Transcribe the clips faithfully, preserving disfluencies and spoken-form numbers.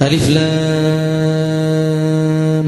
ألف لام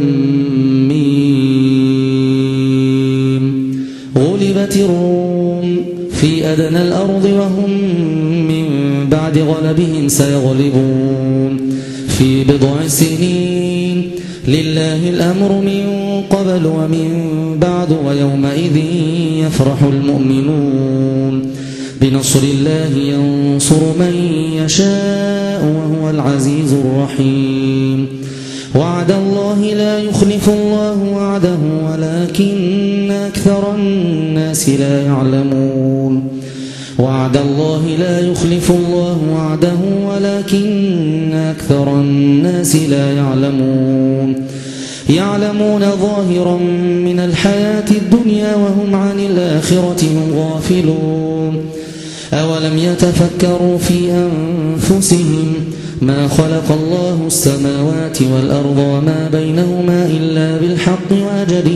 ميم. غلبت الروم في أدنى الأرض وهم من بعد غلبهم سيغلبون في بضع سنين. لله الأمر من قبل ومن بعد ويومئذ يفرح المؤمنون بنصر الله ينصر من يشاء وهو العزيز الرحيم. وعد الله لا يخلف الله وعده ولكن أكثر الناس لا يعلمون. وعد الله لا يخلف الله وعده ولكن أكثر الناس لا يعلمون. يعلمون ظاهرا من الحياة الدنيا وهم عن الآخرة هم غافلون. أولم يتفكروا في أنفسهم ما خلق الله السماوات والأرض وما بينهما إلا بالحق وأجل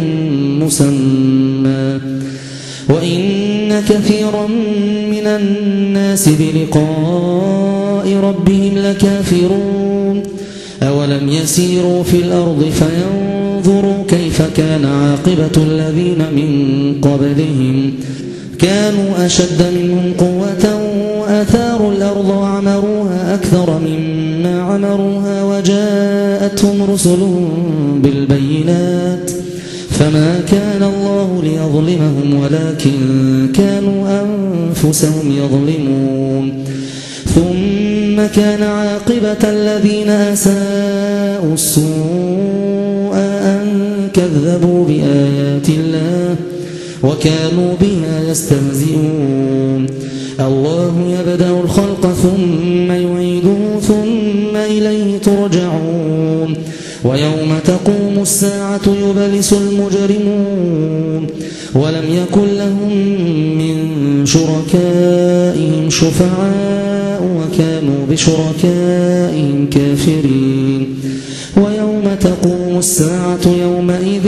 مسمى وإن كثيرا من الناس بلقاء ربهم لكافرون. أولم يسيروا في الأرض فينظروا كيف كان عاقبة الذين من قبلهم كانوا أشد منهم قوة وأثاروا الأرض وعمروها أكثر مما عمروها وجاءتهم رسلهم بالبينات فما كان الله ليظلمهم ولكن كانوا أنفسهم يظلمون. ثم كان عاقبة الذين أساءوا السوء أن كذبوا بآيات الله وكانوا بها يستهزئون. الله يبدأ الخلق ثم يعيده ثم إليه ترجعون. ويوم تقوم الساعة يبلس المجرمون ولم يكن لهم من شركائهم شفعاء وكانوا بشركائهم كافرين. ويوم تقوم الساعة يومئذ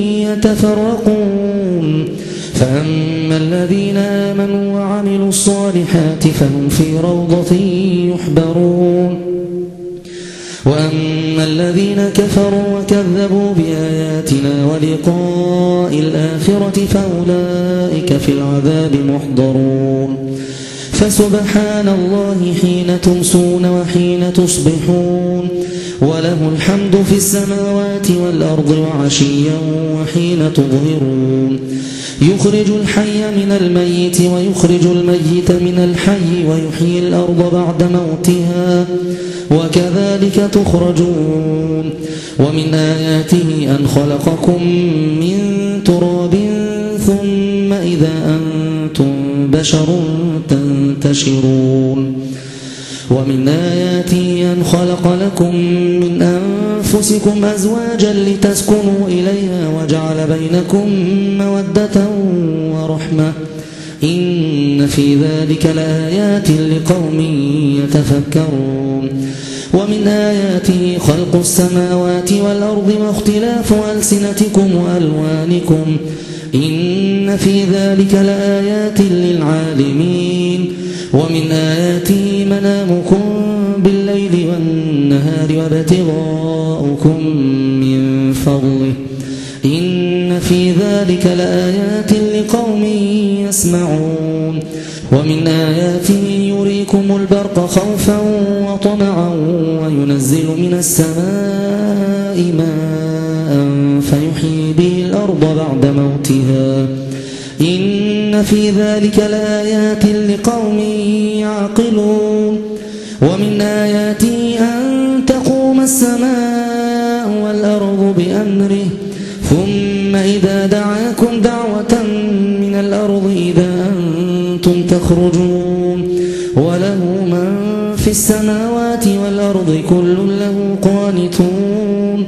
يتفرقون فأما الذين آمنوا وعملوا الصالحات فهم في روضة يحبرون وأما الذين كفروا وكذبوا بآياتنا ولقاء الآخرة فأولئك في العذاب محضرون. فسبحان الله حين تمسون وحين تصبحون وله الحمد في السماوات والأرض وعشيا وحين تظهرون. يخرج الحي من الميت ويخرج الميت من الحي ويحيي الأرض بعد موتها وكذلك تخرجون. ومن آياته أن خلقكم من تراب ثم إذا أنتم بشر تنتشرون. ومن آياته أن خلق لكم من أنفسكم أزواجا لتسكنوا إليها وجعل بينكم مودة ورحمة إن في ذلك لآيات لقوم يتفكرون. ومن آياته خلق السماوات والأرض واختلاف ألسنتكم وألوانكم إن في ذلك لآيات للعالمين. ومن آياته منامكم بالليل والنهار وابتغاؤكم من فضله إن في ذلك لآيات لقوم يسمعون. ومن آياته يريكم البرق خوفا وطمعا وينزل من السماء ماء فيحيي به الأرض بعد موتها إن في ذلك لآيات لقوم يعقلون. ومن آياته أن تقوم السماء والأرض بأمره ثم إذا دعاكم دعوة من الأرض إذا أنتم تخرجون. وله من في السماوات والأرض كل له قانتون.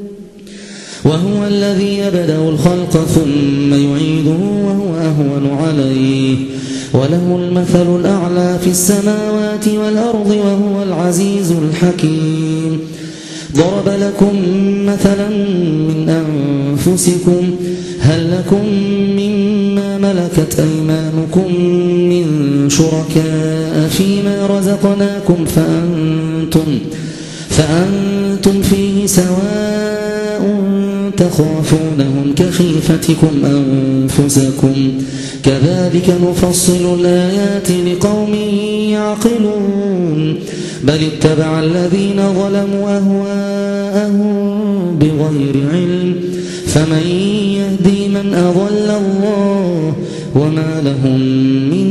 وهو الذي يبدأ الخلق ثم يعيده وهو أهون عليه وله المثل الأعلى في السماوات والأرض وهو العزيز الحكيم. ضرب لكم مثلا من أنفسكم هل لكم مما ملكت أيمانكم من شركاء فيما رزقناكم فأنتم, فأنتم أنتم فيه سواء تخافونهم كخيفتكم أنفسكم كذلك نفصل الآيات لقوم يعقلون بل اتبع الذين ظلموا أهواءهم بغير علم فمن يهدي من أضل الله وما لهم من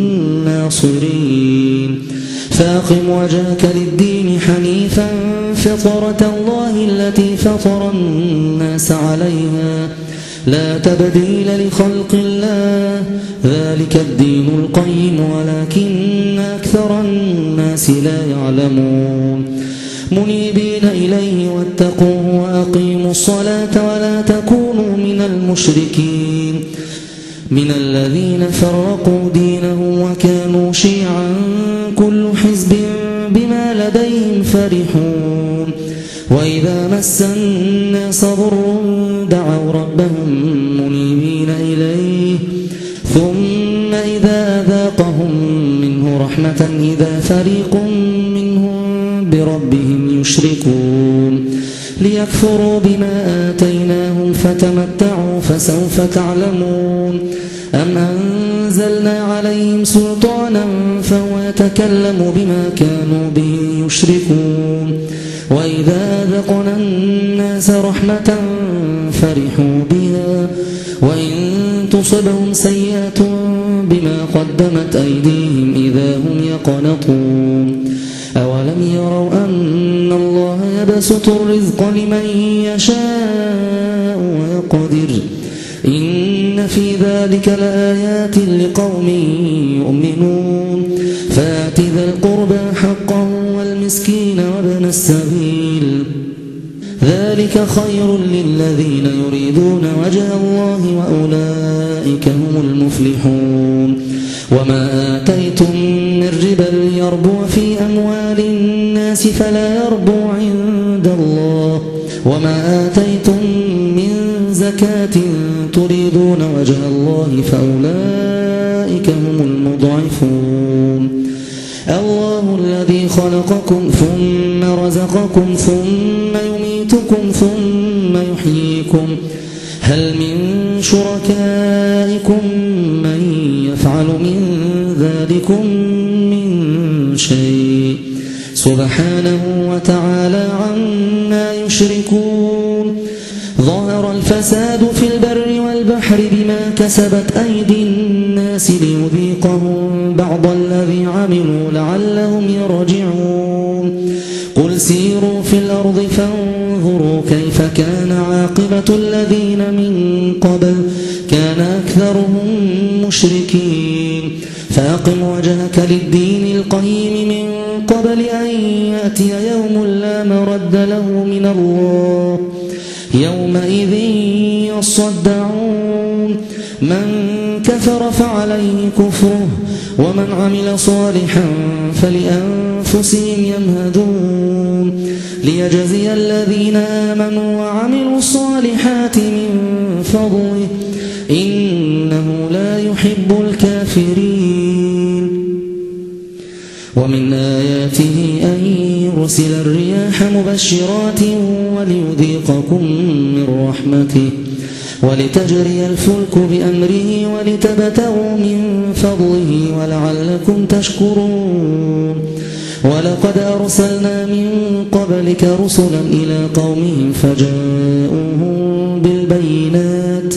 ناصرين فأقم وجهك للدين حنيفا فطرة الله التي فطر الناس عليها لا تبديل لخلق الله ذلك الدين القيم ولكن أكثر الناس لا يعلمون منيبين إليه واتقوه وأقيموا الصلاة ولا تكونوا من المشركين من الذين فرقوا دينهم وكانوا شيعا كل حزب بما لديهم فرحون وإذا مس الناس ضر دعوا ربهم منيبين إليه ثم إذا أذاقهم منه رحمة إذا فريق منهم بربهم يشركون ليكفروا بما آتيناهم فتمتعوا فسوف تعلمون أم أنزلنا عليهم سلطانا فهو يتكلم بما كانوا به يشركون وإذا أذقنا الناس رحمة فرحوا بها وإن تصبهم سيئة بما قدمت أيديهم إذا هم يقنطون أولم يروا أن الله يبسط الرزق لمن يشاء ويقدر إن في ذلك لآيات لقوم يؤمنون فآت ذا القربى حقه والمسكين وابن السبيل ذلك خير للذين يريدون وجه الله وأولئك هم المفلحون وما آتيتم من ربا ليربو في أموال الناس فلا يربو عند الله وما آتيتم من زكاة تريدون وجه الله فأولئك هم المضعفون الله الذي خلقكم ثم رزقكم ثم يميتكم ثم يحييكم هل من شركائكم من يفعل من ذلكم من شيء سبحانه وتعالى عما يشركون ظهر الفساد في البر والبحر بما كسبت أيدي الناس ليذيقهم بعض الذي عملوا لعلهم يرجعون قل سيروا في الأرض فانظروا كيف كان عاقبة الذين من قبل كان أكثرهم مشركين فأقم وجهك للدين القيم من قبل أن يأتي يوم لا مرد له من الله يومئذ يصدعون من كفر فعليه كفره ومن عمل صالحا فلأنفسهم يمهدون ليجزي الذين آمنوا وعملوا الصالحات من فضله إنه لا يحب الكافرين ومن آياته أن يرسل الرياح مبشرات وليذيقكم من رحمته ولتجري الفلك بأمره ولتبتغوا من فضله ولعلكم تشكرون ولقد أرسلنا من قبلك رسلا إلى قومهم فجاءوهم بالبينات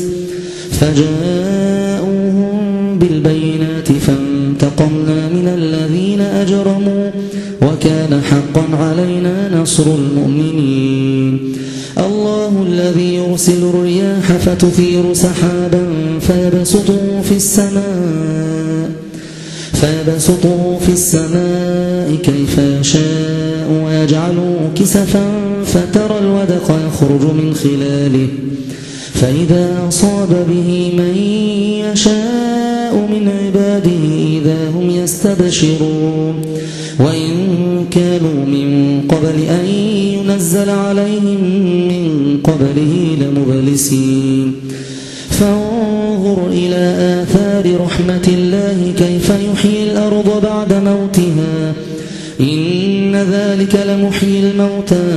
فجاءوهم بالبينات فانتقمنا من الذين أجرموا وكان حقا علينا نصر المؤمنين الله الذي يرسل الرياح فتثير سحابا فيبسطه في السماء فيبسطه في السماء كيف يشاء ويجعله كسفا فترى الودق يخرج من خلاله فإذا أصاب به من يشاء من عباده إذا هم يستبشرون وإن كانوا من قبل أن ينزل عليهم من قبله لمبلسين فانظر إلى آثار رحمة الله كيف يحيي الأرض بعد موتها إن ذلك لمحيي الموتى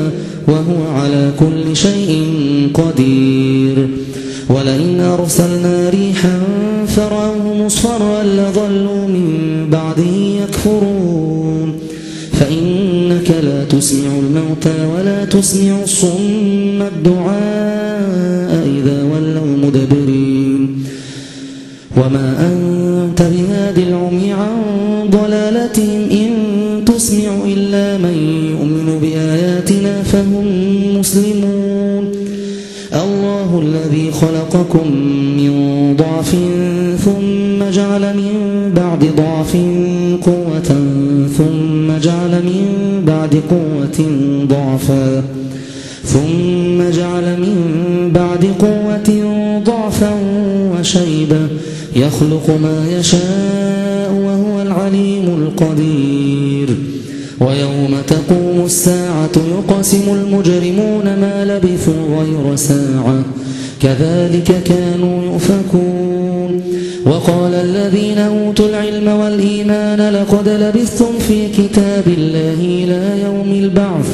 وهو على كل شيء قدير ولئن أرسلنا ريحا فرأوه مصفرا لظلوا من بعده يكفرون فإنك لا تسمع الموتى ولا تسمع الصم الدعاء إذا ولوا مدبرين وما أنت بهاد العمي عن ضلالتهم إن تسمع إلا من يؤمن بآياتنا فهم مسلمون الله الذي خلقكم من ضعف ثم جعل من بعد ضعف قوة ثم جعل من بعد قوة ضعفا ثم جعل من بعد قوة ضعفا وشيبا يخلق ما يشاء وهو العليم القدير ويوم تقوم الساعة يقسم المجرمون ما لبثوا غير ساعة كذلك كانوا يؤفكون وقال الذين أوتوا العلم والإيمان لقد لبثتم في كتاب الله إلى يوم البعث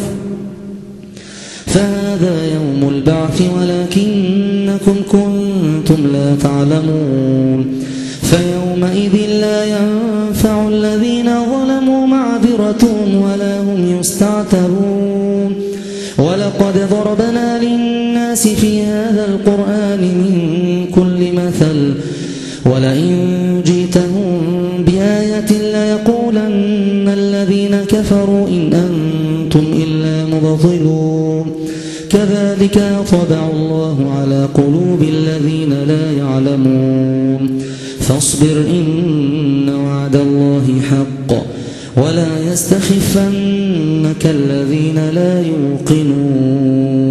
فهذا يوم البعث ولكنكم كنتم لا تعلمون فيومئذ لا ينفع الذين ظلموا معذرتهم ولا هم يستعتبون ولقد ضربنا للناس في هذا القرآن من كل مثل ولئن جئتهم بآية ليقولن الذين كفروا إن أنتم إلا مبطلون كذلك يطبع الله على قلوب الذين لا يعلمون فاصبر إن وعد الله حق ولا يستخفنك الذين لا يوقنون